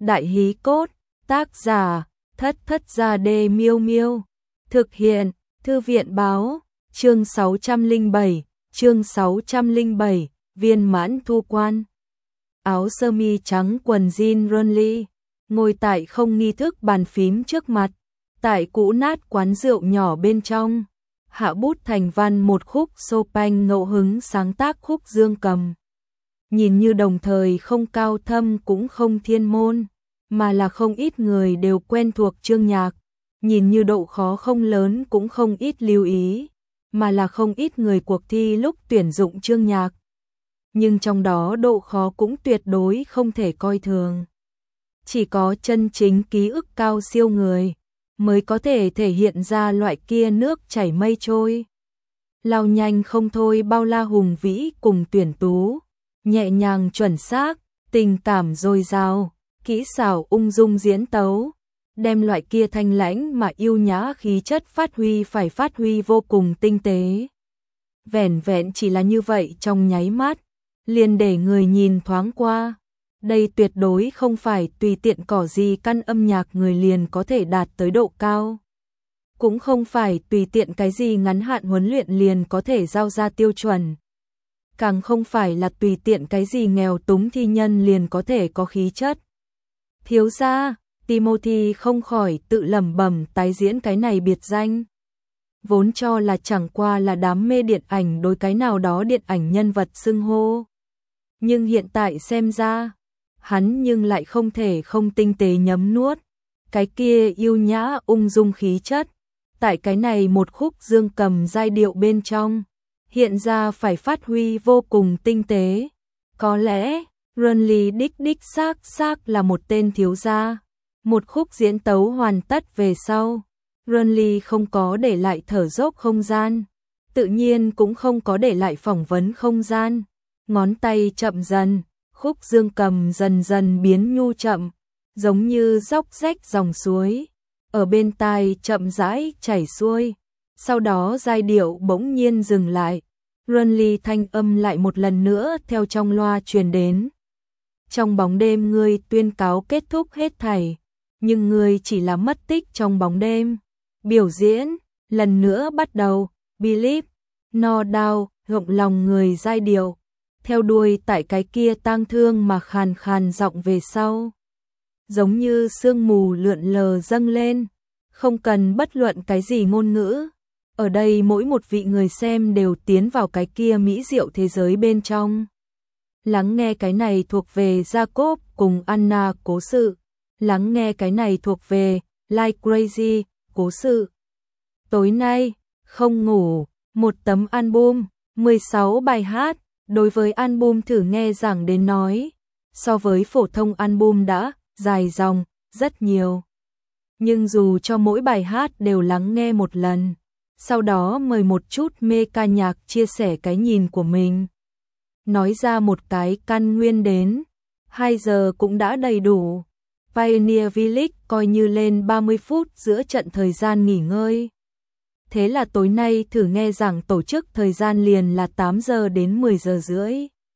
Đại hí cốt, tác giả, Thất Thất Gia Đê Miêu Miêu. Thực hiện, Thư viện báo, chương 607, viên mãn thu quan. Áo sơ mi trắng quần jean Runly, ngồi tại không nghi thức bàn phím trước mặt, tại cũ nát quán rượu nhỏ bên trong, hạ bút thành văn một khúc Chopin ngẫu hứng sáng tác khúc dương cầm. Nhìn như đồng thời không cao thâm cũng không thiên môn, mà là không ít người đều quen thuộc chương nhạc, nhìn như độ khó không lớn cũng không ít lưu ý, mà là không ít người cuộc thi lúc tuyển dụng chương nhạc. Nhưng trong đó độ khó cũng tuyệt đối không thể coi thường. Chỉ có chân chính ký ức cao siêu người mới có thể thể hiện ra loại kia nước chảy mây trôi, lao nhanh không thôi bao la hùng vĩ cùng tuyển tú, nhẹ nhàng chuẩn xác, tình cảm dồi dào, kỹ xảo ung dung diễn tấu, đem loại kia thanh lãnh mà yêu nhã khí chất phát huy vô cùng tinh tế. Vẻn vẹn chỉ là như vậy trong nháy mắt, liền để người nhìn thoáng qua. Đây tuyệt đối không phải tùy tiện cỏ gì căn âm nhạc người liền có thể đạt tới độ cao. Cũng không phải tùy tiện cái gì ngắn hạn huấn luyện liền có thể giao ra tiêu chuẩn. Càng không phải là tùy tiện cái gì nghèo túng thi nhân liền có thể có khí chất. Thiếu gia, Timothy không khỏi tự lẩm bẩm tái diễn cái này biệt danh. Vốn cho là chẳng qua là đám mê điện ảnh đối cái nào đó điện ảnh nhân vật xưng hô. Nhưng hiện tại xem ra, hắn nhưng lại không thể không tinh tế nhấm nuốt. Cái kia yêu nhã ung dung khí chất, tại cái này một khúc dương cầm giai điệu bên trong, hiện ra phải phát huy vô cùng tinh tế. Có lẽ, Runly đích xác là một tên thiếu gia. Một khúc diễn tấu hoàn tất về sau, Runly không có để lại thở dốc không gian, tự nhiên cũng không có để lại phỏng vấn không gian. Ngón tay chậm dần, khúc dương cầm dần dần biến nhu chậm, giống như róc rách dòng suối, ở bên tai chậm rãi chảy xuôi. Sau đó giai điệu bỗng nhiên dừng lại, Runly thanh âm lại một lần nữa theo trong loa truyền đến. Trong bóng đêm ngươi tuyên cáo kết thúc hết thảy, nhưng ngươi chỉ là mất tích trong bóng đêm. Biểu diễn, lần nữa bắt đầu, Believe, no doubt, gọng lòng người giai điệu, theo đuôi tại cái kia tang thương mà khàn khàn giọng về sau. Giống như sương mù lượn lờ dâng lên, không cần bất luận cái gì ngôn ngữ. Ở đây mỗi một vị người xem đều tiến vào cái kia mỹ diệu thế giới bên trong. Lắng nghe cái này thuộc về Jacob cùng Anna cố sự. Lắng nghe cái này thuộc về Like Crazy cố sự. Tối nay, không ngủ, một tấm album, 16 bài hát, đối với album thử nghe giảng đến nói, so với phổ thông album đã dài dòng rất nhiều. Nhưng dù cho mỗi bài hát đều lắng nghe một lần, sau đó mời một chút mê ca nhạc chia sẻ cái nhìn của mình. Nói ra một cái căn nguyên đến, 2 giờ cũng đã đầy đủ. Pioneer Village coi như lên 30 phút giữa trận thời gian nghỉ ngơi. Thế là tối nay thử nghe giảng tổ chức thời gian liền là 8 giờ đến 10 giờ rưỡi.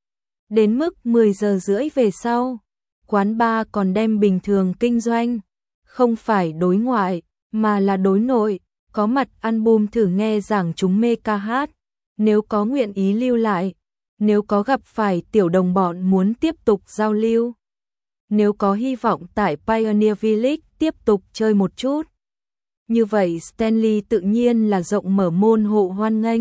Đến mức 10 giờ rưỡi về sau, quán bar còn đem bình thường kinh doanh, không phải đối ngoại, mà là đối nội, có mặt album thử nghe giảng chúng mê ca hát. Nếu có nguyện ý lưu lại, nếu có gặp phải tiểu đồng bọn muốn tiếp tục giao lưu, nếu có hy vọng tại Pioneer Village tiếp tục chơi một chút, như vậy Stanley tự nhiên là rộng mở môn hộ hoan nghênh.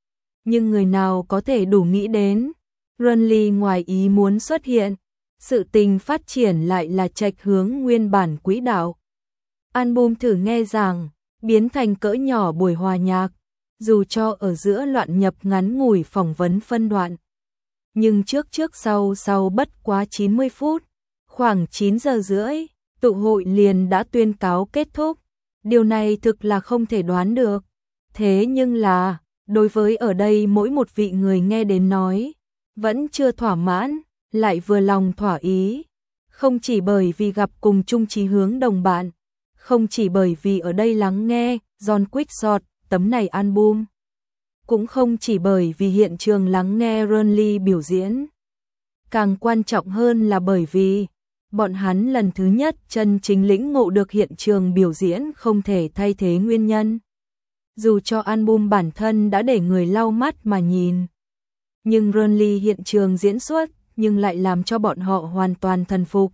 Nhưng người nào có thể đủ nghĩ đến, Runly ngoài ý muốn xuất hiện, sự tình phát triển lại là chệch hướng nguyên bản quỹ đạo. Album thử nghe giảng biến thành cỡ nhỏ buổi hòa nhạc, dù cho ở giữa loạn nhập ngắn ngủi phỏng vấn phân đoạn. Nhưng trước sau bất quá 90 phút, khoảng 9 giờ rưỡi, tụ hội liền đã tuyên cáo kết thúc. Điều này thực là không thể đoán được. Thế nhưng là, đối với ở đây mỗi một vị người nghe đến nói, vẫn chưa thỏa mãn, lại vừa lòng thỏa ý. Không chỉ bởi vì gặp cùng chung chí hướng đồng bạn, không chỉ bởi vì ở đây lắng nghe John Quickshot tấm này album, cũng không chỉ bởi vì hiện trường lắng nghe Runly biểu diễn. Càng quan trọng hơn là bởi vì bọn hắn lần thứ nhất chân chính lĩnh ngộ được hiện trường biểu diễn không thể thay thế nguyên nhân. Dù cho album bản thân đã để người lau mắt mà nhìn, nhưng Ronly hiện trường diễn xuất nhưng lại làm cho bọn họ hoàn toàn thần phục.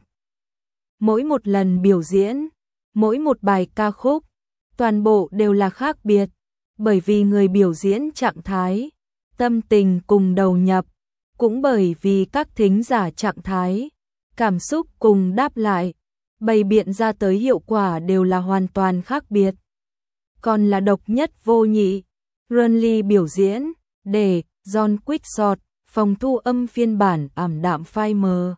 Mỗi một lần biểu diễn, mỗi một bài ca khúc, toàn bộ đều là khác biệt, bởi vì người biểu diễn trạng thái, tâm tình cùng đầu nhập, cũng bởi vì các thính giả trạng thái, cảm xúc cùng đáp lại, bày biện ra tới hiệu quả đều là hoàn toàn khác biệt. Còn là độc nhất vô nhị, Ronly biểu diễn, để John Quickshot, phòng thu âm phiên bản ảm đạm phai mờ.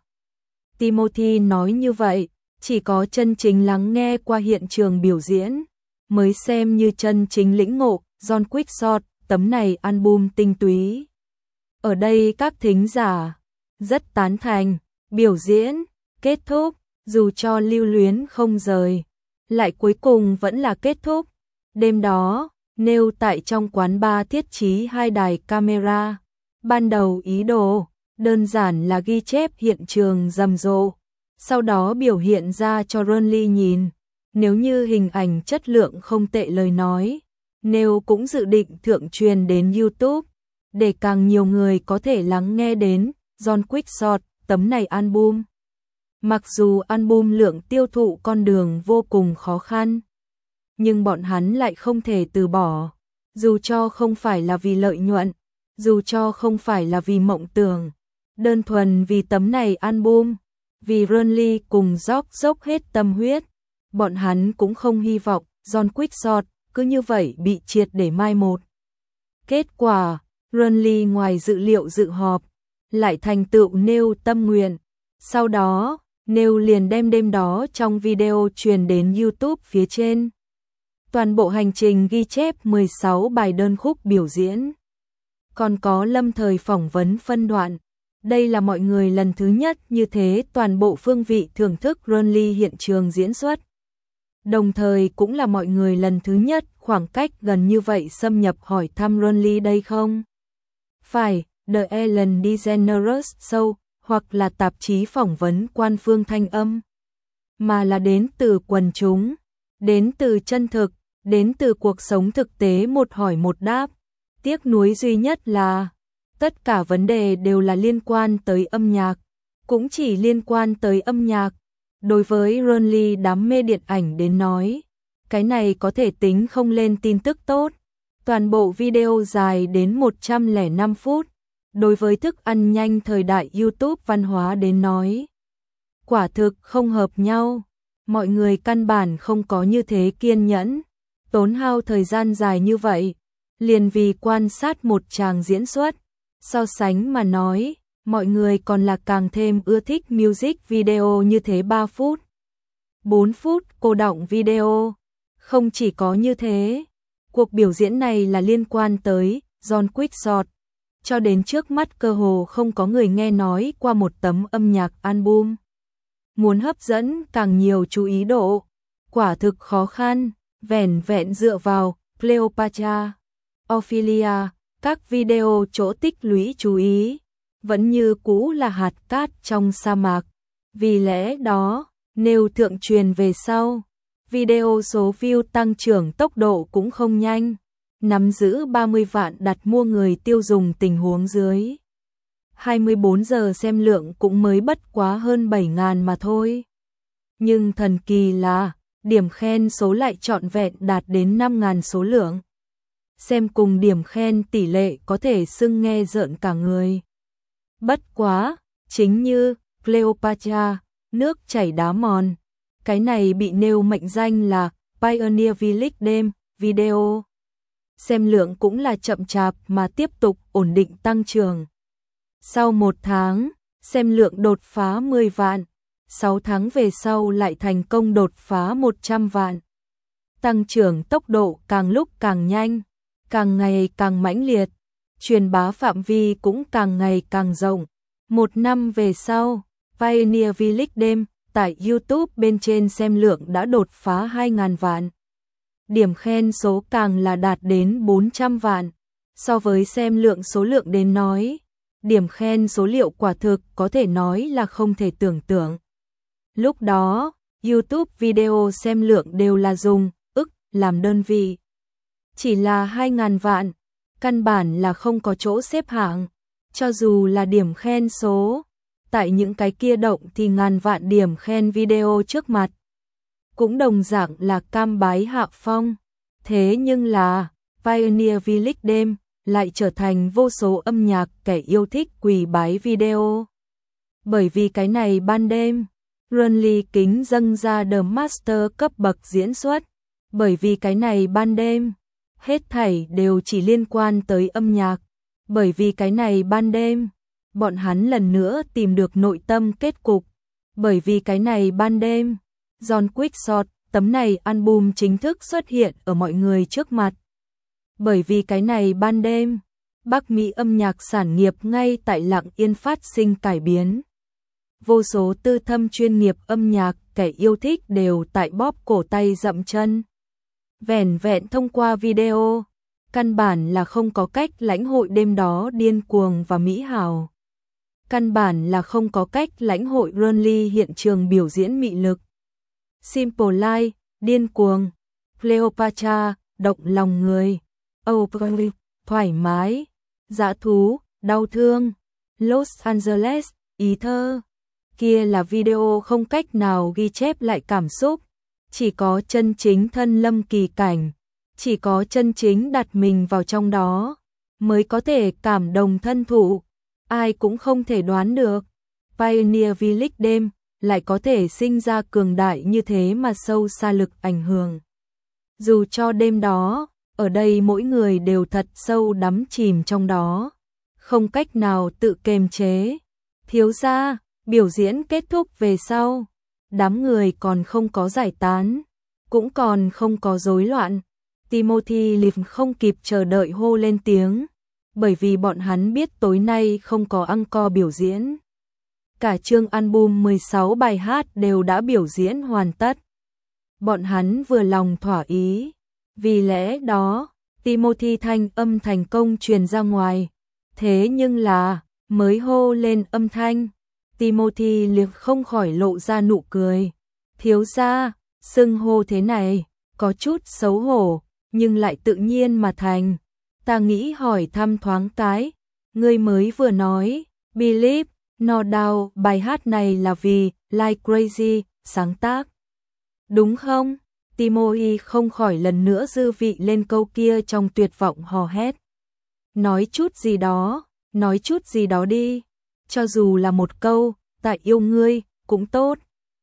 Timothy nói như vậy, chỉ có chân chính lắng nghe qua hiện trường biểu diễn, mới xem như chân chính lĩnh ngộ John Quickshot, tấm này album tinh túy. Ở đây các thính giả rất tán thành, biểu diễn, kết thúc, dù cho lưu luyến không rời, lại cuối cùng vẫn là kết thúc. Đêm đó, nêu tại trong quán bar thiết trí 2 đài camera, ban đầu ý đồ, đơn giản là ghi chép hiện trường rầm rộ, sau đó biểu hiện ra cho Ronly nhìn, nếu như hình ảnh chất lượng không tệ lời nói, nêu cũng dự định thượng truyền đến YouTube, để càng nhiều người có thể lắng nghe đến John Quickshot, tấm này album. Mặc dù album lượng tiêu thụ con đường vô cùng khó khăn, nhưng bọn hắn lại không thể từ bỏ, dù cho không phải là vì lợi nhuận, dù cho không phải là vì mộng tưởng, đơn thuần vì tấm này album, vì Ronly cùng George dốc hết tâm huyết, bọn hắn cũng không hy vọng John Quickshot cứ như vậy bị triệt để mai một. Kết quả, Ronly ngoài dự liệu dự họp, lại thành tựu nêu tâm nguyện, sau đó, nêu liền đem đêm đó trong video truyền đến YouTube phía trên. Toàn bộ hành trình ghi chép 16 bài đơn khúc biểu diễn. Còn có lâm thời phỏng vấn phân đoạn. Đây là mọi người lần thứ nhất như thế toàn bộ phương vị thưởng thức Ronly hiện trường diễn xuất. Đồng thời cũng là mọi người lần thứ nhất khoảng cách gần như vậy xâm nhập hỏi thăm Ronly đây không? Phải, The Ellen DeGeneres Show, hoặc là tạp chí phỏng vấn quan phương thanh âm. Mà là đến từ quần chúng, đến từ chân thực, đến từ cuộc sống thực tế một hỏi một đáp. Tiếc nuối duy nhất là, tất cả vấn đề đều là liên quan tới âm nhạc, cũng chỉ liên quan tới âm nhạc. Đối với Ronly đám mê điện ảnh đến nói, cái này có thể tính không lên tin tức tốt. Toàn bộ video dài đến 105 phút. Đối với thức ăn nhanh thời đại YouTube văn hóa đến nói, quả thực không hợp nhau. Mọi người căn bản không có như thế kiên nhẫn, tốn hao thời gian dài như vậy, liền vì quan sát một tràng diễn xuất. So sánh mà nói, mọi người còn là càng thêm ưa thích music video như thế 3 phút, 4 phút cô đọng video. Không chỉ có như thế, cuộc biểu diễn này là liên quan tới John Quickshot. Cho đến trước mắt cơ hồ không có người nghe nói qua một tấm âm nhạc album. Muốn hấp dẫn càng nhiều chú ý độ, quả thực khó khăn, vẻn vẹn dựa vào Cleopatra, Ophelia, các video chỗ tích lũy chú ý, vẫn như cũ là hạt cát trong sa mạc. Vì lẽ đó, nếu thượng truyền về sau, video số view tăng trưởng tốc độ cũng không nhanh. Nắm giữ 30 vạn đặt mua người tiêu dùng tình huống dưới 24 giờ xem lượng cũng mới bất quá hơn 7.000 mà thôi. Nhưng thần kỳ là, điểm khen số lại trọn vẹn đạt đến 5.000 số lượng. Xem cùng điểm khen tỷ lệ có thể xưng nghe rợn cả người. Bất quá, chính như Cleopatra, nước chảy đá mòn, cái này bị nêu mệnh danh là Pioneer Village đêm, video. Xem lượng cũng là chậm chạp mà tiếp tục ổn định tăng trưởng. Sau 1 tháng, xem lượng đột phá 10 vạn, 6 tháng về sau lại thành công đột phá 100 vạn. Tăng trưởng tốc độ càng lúc càng nhanh, càng ngày càng mãnh liệt, truyền bá phạm vi cũng càng ngày càng rộng. 1 năm về sau, Pioneer Village đêm tại YouTube bên trên xem lượng đã đột phá 2.000 vạn. Điểm khen số càng là đạt đến 400 vạn. So với xem lượng số lượng đến nói, điểm khen số liệu quả thực có thể nói là không thể tưởng tượng. Lúc đó, YouTube video xem lượng đều là dùng ức làm đơn vị. Chỉ là 2.000 vạn, căn bản là không có chỗ xếp hạng, cho dù là điểm khen số. Tại những cái kia động thì ngàn vạn điểm khen video trước mặt. Cũng đồng dạng là cam bái hạ phong. Thế nhưng là, Pioneer Village đêm lại trở thành vô số âm nhạc kẻ yêu thích quỳ bái video. Bởi vì cái này ban đêm, Runly kính dâng ra The Master cấp bậc diễn xuất. Bởi vì cái này ban đêm, hết thảy đều chỉ liên quan tới âm nhạc. Bởi vì cái này ban đêm, bọn hắn lần nữa tìm được nội tâm kết cục. Bởi vì cái này ban đêm, John Quickshot, tấm này album chính thức xuất hiện ở mọi người trước mặt. Bởi vì cái này ban đêm, Bắc Mỹ âm nhạc sản nghiệp ngay tại Lặng Yên phát sinh cải biến. Vô số tư thâm chuyên nghiệp âm nhạc kẻ yêu thích đều tại bóp cổ tay dậm chân. Vẻn vẹn thông qua video, căn bản là không có cách lãnh hội đêm đó điên cuồng và mỹ hào. Căn bản là không có cách lãnh hội Runly hiện trường biểu diễn mị lực. Simple Life, điên cuồng, Cleopatra, động lòng người, Oprah, thoải mái, dã thú, đau thương, Los Angeles, ý thơ. Kia là video không cách nào ghi chép lại cảm xúc, chỉ có chân chính thân lâm kỳ cảnh, chỉ có chân chính đặt mình vào trong đó, mới có thể cảm đồng thân thụ. Ai cũng không thể đoán được, Pioneer Village đêm lại có thể sinh ra cường đại như thế mà sâu xa lực ảnh hưởng. Dù cho đêm đó, ở đây mỗi người đều thật sâu đắm chìm trong đó, không cách nào tự kiềm chế. Thiếu gia, biểu diễn kết thúc về sau, đám người còn không có giải tán, cũng còn không có rối loạn. Timothy Leaf không kịp chờ đợi hô lên tiếng, bởi vì bọn hắn biết tối nay không có encore biểu diễn. Cả chương album 16 bài hát đều đã biểu diễn hoàn tất. Bọn hắn vừa lòng thỏa ý. Vì lẽ đó, Timothy thanh âm thành công truyền ra ngoài. Thế nhưng là, mới hô lên âm thanh, Timothy liếc không khỏi lộ ra nụ cười. Thiếu gia, xưng hô thế này, có chút xấu hổ, nhưng lại tự nhiên mà thành. Ta nghĩ hỏi thăm thoáng cái, ngươi mới vừa nói, Believe, No Doubt, bài hát này là vì Like Crazy sáng tác. Đúng không? Timothy không khỏi lần nữa dư vị lên câu kia trong tuyệt vọng hò hét. Nói chút gì đó đi, cho dù là một câu, tại yêu ngươi, cũng tốt.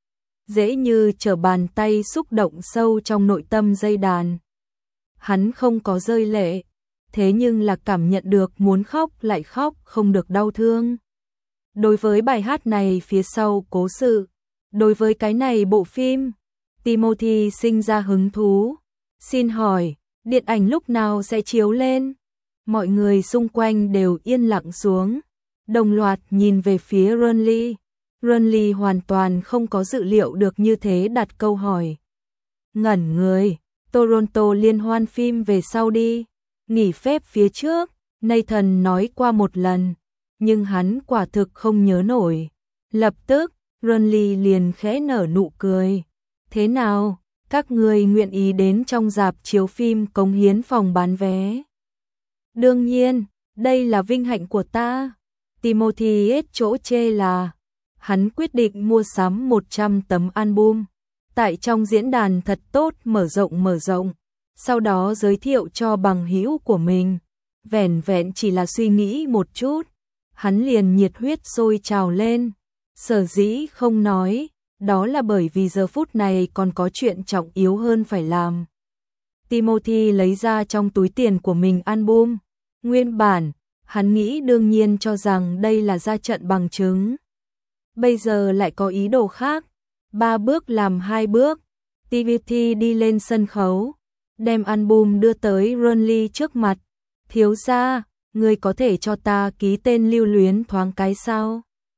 Dễ như trở bàn tay xúc động sâu trong nội tâm dây đàn. Hắn không có rơi lệ, thế nhưng là cảm nhận được muốn khóc lại khóc không được đau thương. Đối với bài hát này phía sau cố sự, đối với cái này bộ phim, Timothy sinh ra hứng thú. Xin hỏi, điện ảnh lúc nào sẽ chiếu lên? Mọi người xung quanh đều yên lặng xuống, đồng loạt nhìn về phía Runly. Runly hoàn toàn không có dự liệu được như thế đặt câu hỏi. Ngẩn người, Toronto liên hoan phim về sau đi, nghỉ phép phía trước, Nathan nói qua một lần, nhưng hắn quả thực không nhớ nổi. Lập tức, Runly liền khẽ nở nụ cười. Thế nào, các người nguyện ý đến trong rạp chiếu phim cống hiến phòng bán vé? Đương nhiên, đây là vinh hạnh của ta. Timothy hết chỗ chê là, hắn quyết định mua sắm 100 tấm album. Tại trong diễn đàn thật tốt mở rộng, sau đó giới thiệu cho bằng hữu của mình. Vẻn vẹn chỉ là suy nghĩ một chút, hắn liền nhiệt huyết sôi trào lên. Sở dĩ không nói, đó là bởi vì giờ phút này còn có chuyện trọng yếu hơn phải làm. Timothy lấy ra trong túi tiền của mình album. Nguyên bản, hắn nghĩ đương nhiên cho rằng đây là ra trận bằng chứng. Bây giờ lại có ý đồ khác. 3 bước làm 2 bước. Timothy đi lên sân khấu, đem album đưa tới Runly trước mặt. Thiếu gia, ngươi có thể cho ta ký tên lưu luyến thoáng cái sao?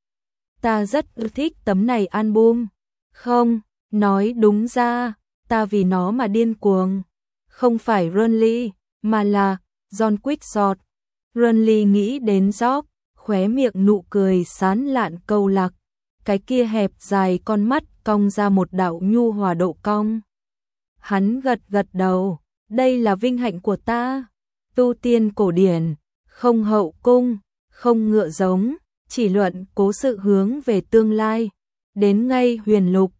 Ta rất ưa thích tấm này album. Không, nói đúng ra, ta vì nó mà điên cuồng. Không phải Runly, mà là John Quickshot. Runly nghĩ đến Job, khóe miệng nụ cười sán lạn câu lạc. cái kia hẹp dài con mắt cong ra một đạo nhu hòa độ cong. Hắn gật gật đầu, đây là vinh hạnh của ta. Tu tiên cổ điển, không hậu cung, không ngựa giống, chỉ luận cố sự hướng về tương lai. Đến ngay huyền lục,